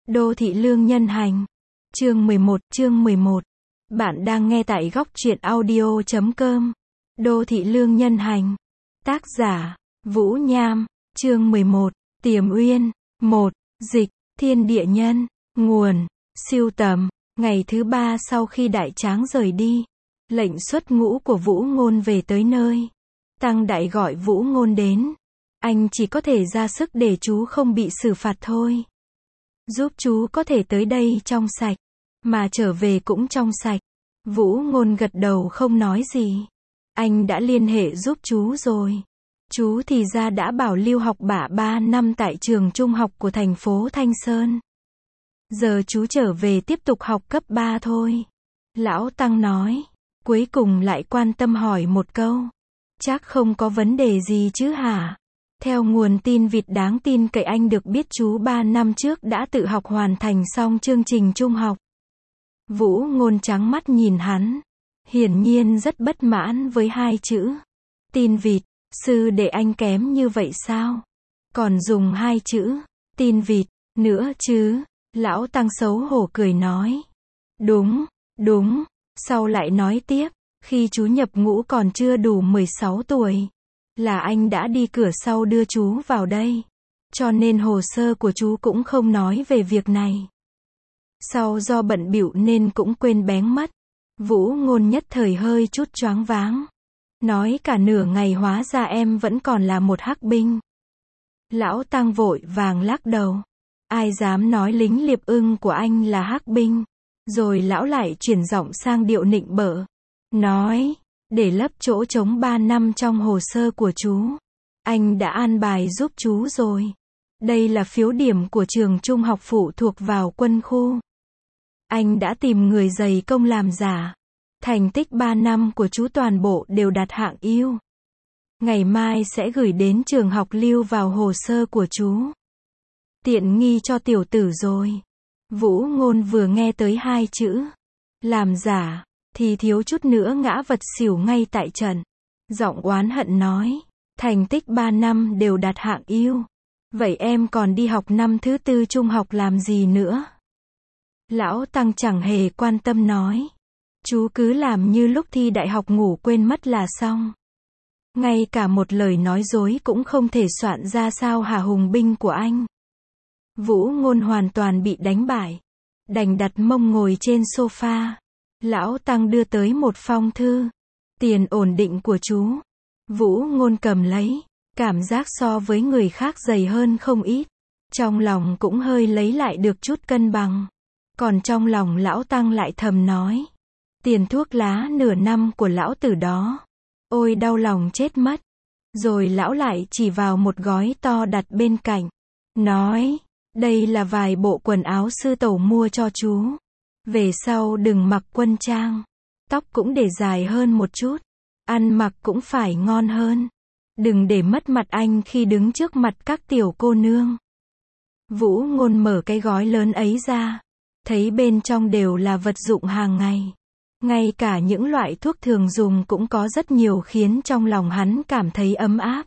Đô thị lương nhân hành. Chương 11. Bạn đang nghe tại góc truyện audio.com. Đô thị lương nhân hành. Tác giả, Vũ Nham. Chương 11. Tiềm Uyên. 1. Dịch, thiên địa nhân. Nguồn, sưu tầm. Ngày thứ 3 sau khi Đại Tráng rời đi, lệnh xuất ngũ của Vũ Ngôn về tới nơi. Tăng Đại gọi Vũ Ngôn đến. Anh chỉ có thể ra sức để chú không bị xử phạt thôi. Giúp chú có thể tới đây trong sạch, mà trở về cũng trong sạch. Vũ Ngôn gật đầu không nói gì. Anh đã liên hệ giúp chú rồi. Chú thì ra đã bảo lưu học bạ 3 năm tại trường trung học của thành phố Thanh Sơn. Giờ chú trở về tiếp tục học cấp 3 thôi. Lão Tăng nói. Cuối cùng lại quan tâm hỏi một câu. Chắc không có vấn đề gì chứ hả? Theo nguồn tin vịt đáng tin cậy anh được biết chú 3 năm trước đã tự học hoàn thành xong chương trình trung học. Vũ Ngôn trắng mắt nhìn hắn. Hiển nhiên rất bất mãn với hai chữ. Tin vịt, sư để anh kém như vậy sao? Còn dùng hai chữ, tin vịt, nữa chứ? Lão Tăng xấu hổ cười nói. Đúng. Sau lại nói tiếp, khi chú nhập ngũ còn chưa đủ 16 tuổi. Là anh đã đi cửa sau đưa chú vào đây. Cho nên hồ sơ của chú cũng không nói về việc này. Sau do bận bịu nên cũng quên béng mất. Vũ Ngôn nhất thời hơi chút choáng váng. Nói cả nửa ngày hóa ra em vẫn còn là một hắc binh. Lão Tăng vội vàng lắc đầu. Ai dám nói lính Liệp Ưng của anh là hắc binh. Rồi lão lại chuyển giọng sang điệu nịnh bợ. Nói, để lấp chỗ trống 3 năm trong hồ sơ của chú. Anh đã an bài giúp chú rồi. Đây là phiếu điểm của trường trung học phụ thuộc vào quân khu. Anh đã tìm người dày công làm giả. Thành tích 3 năm của chú toàn bộ đều đạt hạng ưu. Ngày mai sẽ gửi đến trường học lưu vào hồ sơ của chú. Tiện nghi cho tiểu tử rồi. Vũ Ngôn vừa nghe tới hai chữ làm giả thì thiếu chút nữa ngã vật xỉu ngay tại trận. Giọng oán hận nói. Thành tích 3 năm đều đạt hạng ưu. Vậy em còn đi học năm thứ 4 trung học làm gì nữa? Lão Tăng chẳng hề quan tâm nói. Chú cứ làm như lúc thi đại học ngủ quên mất là xong. Ngay cả một lời nói dối cũng không thể soạn ra sao hả hùng binh của anh. Vũ Ngôn hoàn toàn bị đánh bại. Đành đặt mông ngồi trên sofa. Lão Tăng đưa tới một phong thư. Tiền ổn định của chú. Vũ Ngôn cầm lấy. Cảm giác so với người khác dày hơn không ít. Trong lòng cũng hơi lấy lại được chút cân bằng. Còn trong lòng lão Tăng lại thầm nói. Tiền thuốc lá nửa năm của lão tử đó. Ôi đau lòng chết mất. Rồi lão lại chỉ vào một gói to đặt bên cạnh. Nói. Đây là vài bộ quần áo sư tẩu mua cho chú. Về sau đừng mặc quân trang. Tóc cũng để dài hơn một chút. Ăn mặc cũng phải ngon hơn. Đừng để mất mặt anh khi đứng trước mặt các tiểu cô nương. Vũ Ngôn mở cái gói lớn ấy ra. Thấy bên trong đều là vật dụng hàng ngày. Ngay cả những loại thuốc thường dùng cũng có rất nhiều khiến trong lòng hắn cảm thấy ấm áp.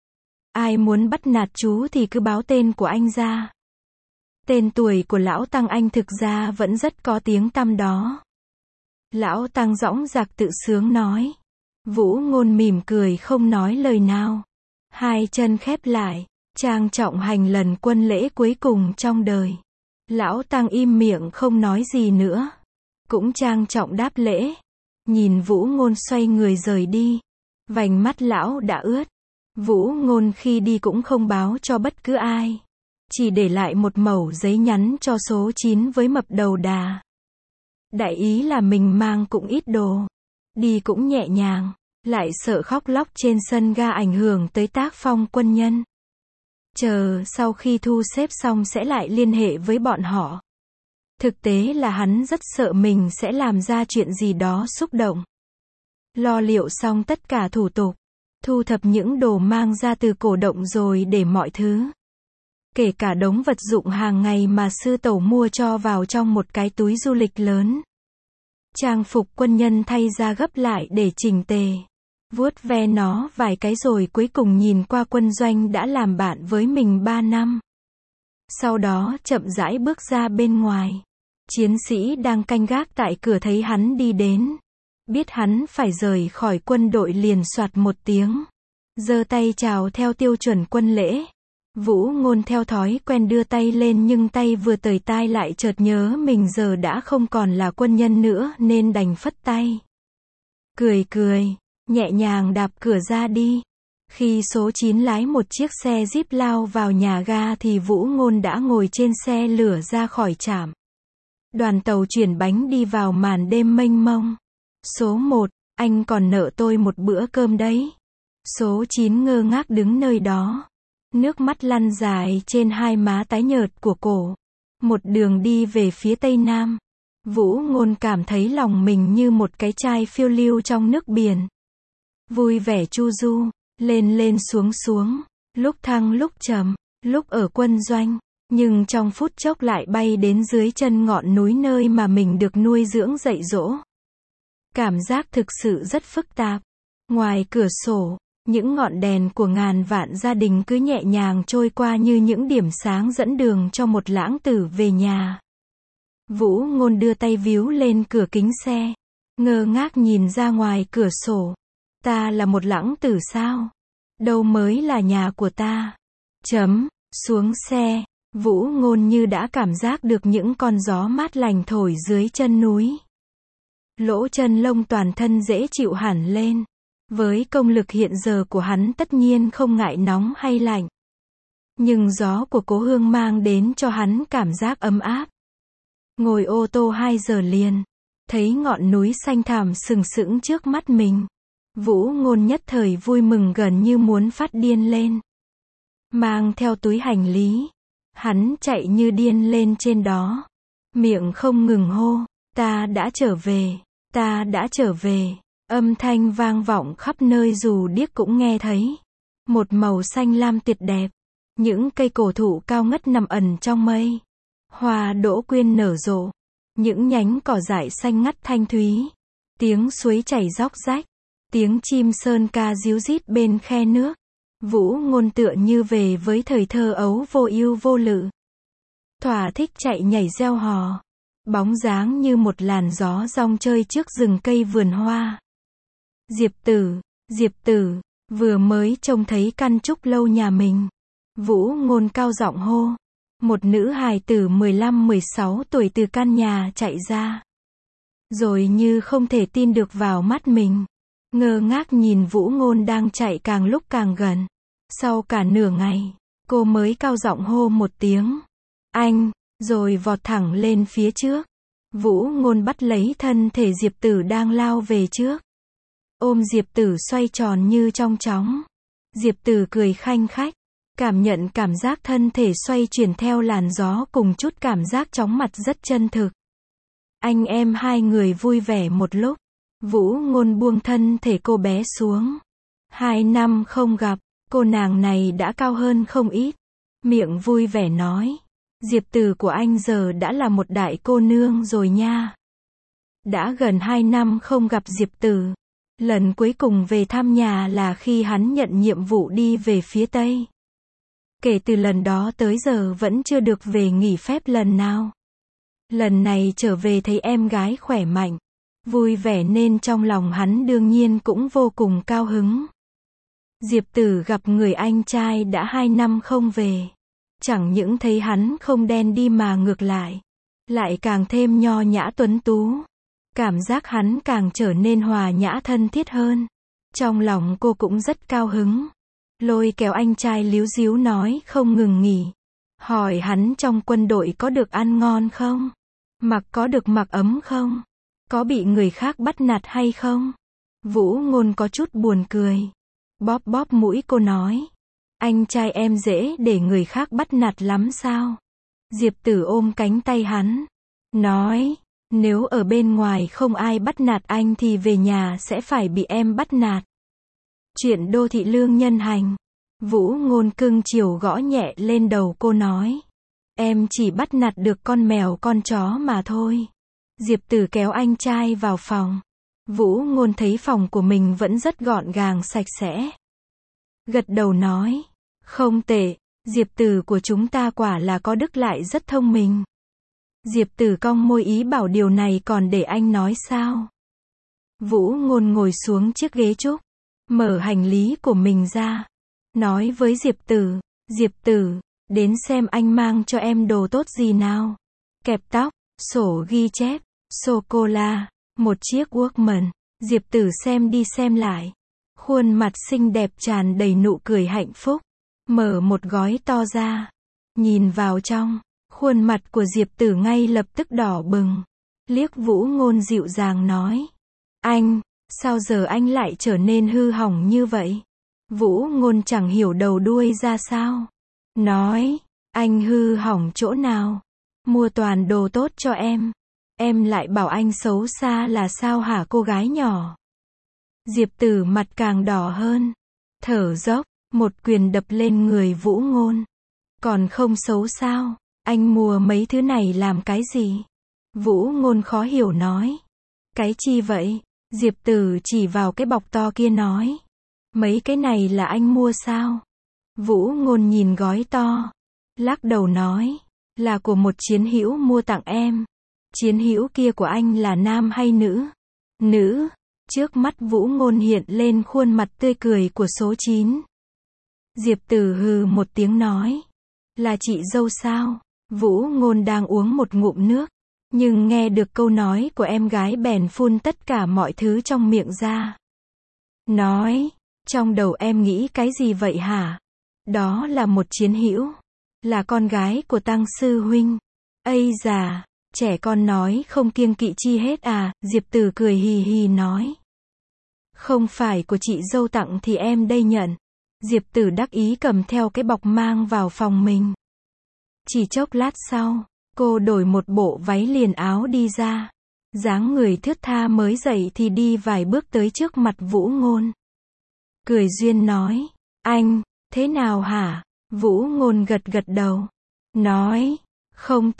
Ai muốn bắt nạt chú thì cứ báo tên của anh ra. Tên tuổi của Lão Tăng anh thực ra vẫn rất có tiếng tăm đó. Lão Tăng dõng dạc tự sướng nói. Vũ Ngôn mỉm cười không nói lời nào. Hai chân khép lại, trang trọng hành lần quân lễ cuối cùng trong đời. Lão Tăng im miệng không nói gì nữa. Cũng trang trọng đáp lễ. Nhìn Vũ Ngôn xoay người rời đi. Vành mắt lão đã ướt. Vũ Ngôn khi đi cũng không báo cho bất cứ ai. Chỉ để lại một mẩu giấy nhắn cho số 9 với mập đầu đà. Đại ý là mình mang cũng ít đồ. Đi cũng nhẹ nhàng. Lại sợ khóc lóc trên sân ga ảnh hưởng tới tác phong quân nhân. Chờ sau khi thu xếp xong sẽ lại liên hệ với bọn họ. Thực tế là hắn rất sợ mình sẽ làm ra chuyện gì đó xúc động. Lo liệu xong tất cả thủ tục. Thu thập những đồ mang ra từ cổ động rồi để mọi thứ. Kể cả đống vật dụng hàng ngày mà sư tẩu mua cho vào trong một cái túi du lịch lớn. Trang phục quân nhân thay ra gấp lại để chỉnh tề. Vuốt ve nó vài cái rồi cuối cùng nhìn qua quân doanh đã làm bạn với mình 3 năm. Sau đó chậm rãi bước ra bên ngoài. Chiến sĩ đang canh gác tại cửa thấy hắn đi đến. Biết hắn phải rời khỏi quân đội liền soạt một tiếng. Giơ tay chào theo tiêu chuẩn quân lễ. Vũ Ngôn theo thói quen đưa tay lên nhưng tay vừa tời tai lại chợt nhớ mình giờ đã không còn là quân nhân nữa nên đành phất tay. Cười cười, nhẹ nhàng đạp cửa ra đi. Khi số 9 lái một chiếc xe Jeep lao vào nhà ga thì Vũ Ngôn đã ngồi trên xe lửa ra khỏi trạm. Đoàn tàu chuyển bánh đi vào màn đêm mênh mông. Số 1, anh còn nợ tôi một bữa cơm đấy. Số 9 ngơ ngác đứng nơi đó. Nước mắt lăn dài trên hai má tái nhợt của cổ. Một đường đi về phía tây nam. Vũ Ngôn cảm thấy lòng mình như một cái chai phiêu lưu trong nước biển. Vui vẻ chu du, lên lên xuống xuống, lúc thăng lúc trầm, lúc ở quân doanh, nhưng trong phút chốc lại bay đến dưới chân ngọn núi nơi mà mình được nuôi dưỡng dạy dỗ. Cảm giác thực sự rất phức tạp. Ngoài cửa sổ, những ngọn đèn của ngàn vạn gia đình cứ nhẹ nhàng trôi qua như những điểm sáng dẫn đường cho một lãng tử về nhà. Vũ Ngôn đưa tay víu lên cửa kính xe, ngơ ngác nhìn ra ngoài cửa sổ. Ta là một lãng tử sao? Đâu mới là nhà của ta? Xuống xe, Vũ Ngôn như đã cảm giác được những con gió mát lành thổi dưới chân núi. Lỗ chân lông toàn thân dễ chịu hẳn lên. Với công lực hiện giờ của hắn tất nhiên không ngại nóng hay lạnh. Nhưng gió của cố hương mang đến cho hắn cảm giác ấm áp. Ngồi ô tô 2 giờ liền, thấy ngọn núi xanh thẳm sừng sững trước mắt mình. Vũ Ngôn nhất thời vui mừng gần như muốn phát điên lên. Mang theo túi hành lý, hắn chạy như điên lên trên đó. Miệng không ngừng hô, ta đã trở về, ta đã trở về. Âm thanh vang vọng khắp nơi dù điếc cũng nghe thấy. Một màu xanh lam tuyệt đẹp. Những cây cổ thụ cao ngất nằm ẩn trong mây. Hoa đỗ quyên nở rộ. Những nhánh cỏ dại xanh ngắt thanh thúy. Tiếng suối chảy róc rách. Tiếng chim sơn ca ríu rít bên khe nước. Vũ Ngôn tựa như về với thời thơ ấu vô ưu vô lự. Thỏa thích chạy nhảy reo hò. Bóng dáng như một làn gió rong chơi trước rừng cây vườn hoa. Diệp Tử, vừa mới trông thấy căn trúc lâu nhà mình. Vũ Ngôn cao giọng hô. Một nữ hài tử 15-16 tuổi từ căn nhà chạy ra. Rồi như không thể tin được vào mắt mình. Ngơ ngác nhìn Vũ Ngôn đang chạy càng lúc càng gần. Sau cả nửa ngày, cô mới cao giọng hô một tiếng. Anh, rồi vọt thẳng lên phía trước. Vũ Ngôn bắt lấy thân thể Diệp Tử đang lao về trước. Ôm Diệp Tử xoay tròn như trong chóng. Diệp Tử cười khanh khách, cảm nhận cảm giác thân thể xoay chuyển theo làn gió cùng chút cảm giác chóng mặt rất chân thực. Anh em hai người vui vẻ một lúc. Vũ Ngôn buông thân thể cô bé xuống. 2 năm không gặp, cô nàng này đã cao hơn không ít. Miệng vui vẻ nói. Diệp Tử của anh giờ đã là một đại cô nương rồi nha. Đã gần 2 năm không gặp Diệp Tử. Lần cuối cùng về thăm nhà là khi hắn nhận nhiệm vụ đi về phía Tây. Kể từ lần đó tới giờ vẫn chưa được về nghỉ phép lần nào. Lần này trở về thấy em gái khỏe mạnh, vui vẻ nên trong lòng hắn đương nhiên cũng vô cùng cao hứng. Diệp Tử gặp người anh trai đã 2 năm không về. Chẳng những thấy hắn không đen đi mà ngược lại càng thêm nho nhã tuấn tú. Cảm giác hắn càng trở nên hòa nhã thân thiết hơn. Trong lòng cô cũng rất cao hứng. Lôi kéo anh trai líu díu nói không ngừng nghỉ. Hỏi hắn trong quân đội có được ăn ngon không? Có được mặc ấm không? Có bị người khác bắt nạt hay không? Vũ Ngôn có chút buồn cười. Bóp bóp mũi cô nói. Anh trai em dễ để người khác bắt nạt lắm sao? Diệp Tử ôm cánh tay hắn. Nói. Nếu ở bên ngoài không ai bắt nạt anh thì về nhà sẽ phải bị em bắt nạt. Chuyện đô thị lương nhân hành. Vũ Ngôn cưng chiều gõ nhẹ lên đầu cô nói. Em chỉ bắt nạt được con mèo con chó mà thôi. Diệp Tử kéo anh trai vào phòng. Vũ Ngôn thấy phòng của mình vẫn rất gọn gàng sạch sẽ. Gật đầu nói. Không tệ, Diệp Tử của chúng ta quả là có đức lại rất thông minh. Diệp Tử cong môi ý bảo điều này còn để anh nói sao. Vũ Ngôn ngồi xuống chiếc ghế trúc, mở hành lý của mình ra, nói với Diệp Tử, đến xem anh mang cho em đồ tốt gì nào. Kẹp tóc, sổ ghi chép, sô-cô-la, một chiếc Walkman. Diệp Tử xem đi xem lại. Khuôn mặt xinh đẹp tràn đầy nụ cười hạnh phúc. Mở một gói to ra. Nhìn vào trong, khuôn mặt của Diệp Tử ngay lập tức đỏ bừng. Liếc Vũ Ngôn dịu dàng nói. Anh, sao giờ anh lại trở nên hư hỏng như vậy? Vũ Ngôn chẳng hiểu đầu đuôi ra sao. Nói, anh hư hỏng chỗ nào? Mua toàn đồ tốt cho em lại bảo anh xấu xa là sao hả cô gái nhỏ? Diệp Tử mặt càng đỏ hơn, thở dốc, một quyền đập lên người Vũ Ngôn. Còn không xấu sao? Anh mua mấy thứ này làm cái gì? Vũ Ngôn khó hiểu nói. Cái chi vậy? Diệp Tử chỉ vào cái bọc to kia nói. Mấy cái này là anh mua sao? Vũ Ngôn nhìn gói to, lắc đầu nói. Là của một chiến hữu mua tặng em. Chiến hữu kia của anh là nam hay nữ? Nữ. Trước mắt Vũ Ngôn hiện lên khuôn mặt tươi cười của số 9. Diệp Tử hừ một tiếng nói. Là chị dâu sao? Vũ Ngôn đang uống một ngụm nước, nhưng nghe được câu nói của em gái bèn phun tất cả mọi thứ trong miệng ra. Nói, trong đầu em nghĩ cái gì vậy hả? Đó là một chiến hữu. Là con gái của Tăng sư huynh. Ây già, trẻ con nói không kiêng kỵ chi hết à? Diệp Tử cười hì hì nói. Không phải của chị dâu tặng thì em đây nhận. Diệp Tử đắc ý cầm theo cái bọc mang vào phòng mình. Chỉ chốc lát sau, cô đổi một bộ váy liền áo đi ra. Dáng người thướt tha mới dậy thì đi vài bước tới trước mặt Vũ Ngôn. Cười duyên nói. Anh, thế nào hả? Vũ Ngôn gật gật đầu. Nói, không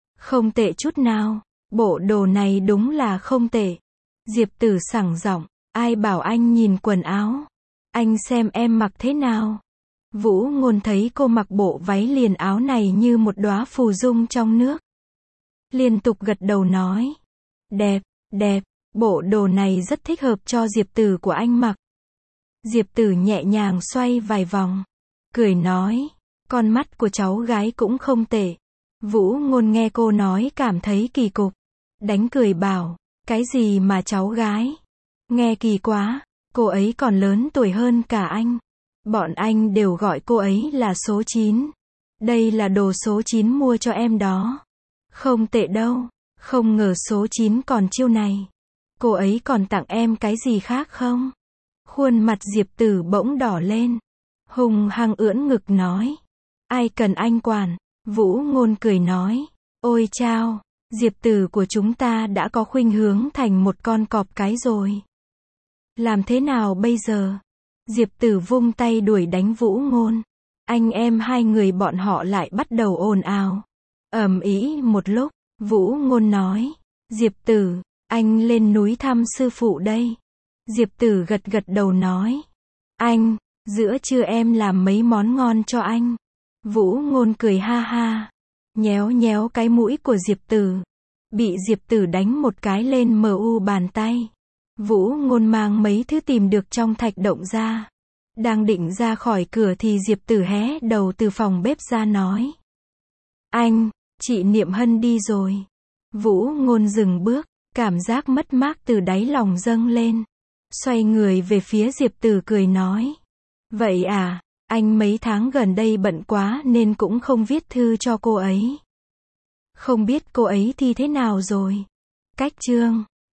tệ chút nào. Bộ đồ này đúng là không tệ. Diệp Tử sảng giọng. Ai bảo anh nhìn quần áo? Anh xem em mặc thế nào? Vũ Ngôn thấy cô mặc bộ váy liền áo này như một đóa phù dung trong nước. Liên tục gật đầu nói. Đẹp, bộ đồ này rất thích hợp cho Diệp Tử của anh mặc. Diệp Tử nhẹ nhàng xoay vài vòng. Cười nói, con mắt của cháu gái cũng không tệ. Vũ Ngôn nghe cô nói cảm thấy kỳ cục. Đánh cười bảo, cái gì mà cháu gái? Nghe kỳ quá, cô ấy còn lớn tuổi hơn cả anh. Bọn anh đều gọi cô ấy là số 9. Đây là đồ số 9 mua cho em đó. Không tệ đâu, không ngờ số 9 còn chiêu này. Cô ấy còn tặng em cái gì khác không? Khuôn mặt Diệp Tử bỗng đỏ lên. Hùng hăng ưỡn ngực nói. Ai cần anh quản? Vũ Ngôn cười nói. Ôi chao, Diệp Tử của chúng ta đã có khuynh hướng thành một con cọp cái rồi. Làm thế nào bây giờ? Diệp Tử vung tay đuổi đánh Vũ Ngôn. Anh em hai người bọn họ lại bắt đầu ồn ào. Ầm ĩ một lúc, Vũ Ngôn nói. Diệp Tử, anh lên núi thăm sư phụ đây. Diệp Tử gật gật đầu nói. Anh, giữa trưa em làm mấy món ngon cho anh. Vũ Ngôn cười ha ha. Nhéo nhéo cái mũi của Diệp Tử. Bị Diệp Tử đánh một cái lên mu bàn tay. Vũ Ngôn mang mấy thứ tìm được trong thạch động ra. Đang định ra khỏi cửa thì Diệp Tử hé đầu từ phòng bếp ra nói. Anh, chị Niệm Hân đi rồi. Vũ Ngôn dừng bước, cảm giác mất mát từ đáy lòng dâng lên. Xoay người về phía Diệp Tử cười nói. Vậy à, anh mấy tháng gần đây bận quá nên cũng không viết thư cho cô ấy. Không biết cô ấy thi thế nào rồi. Cách chương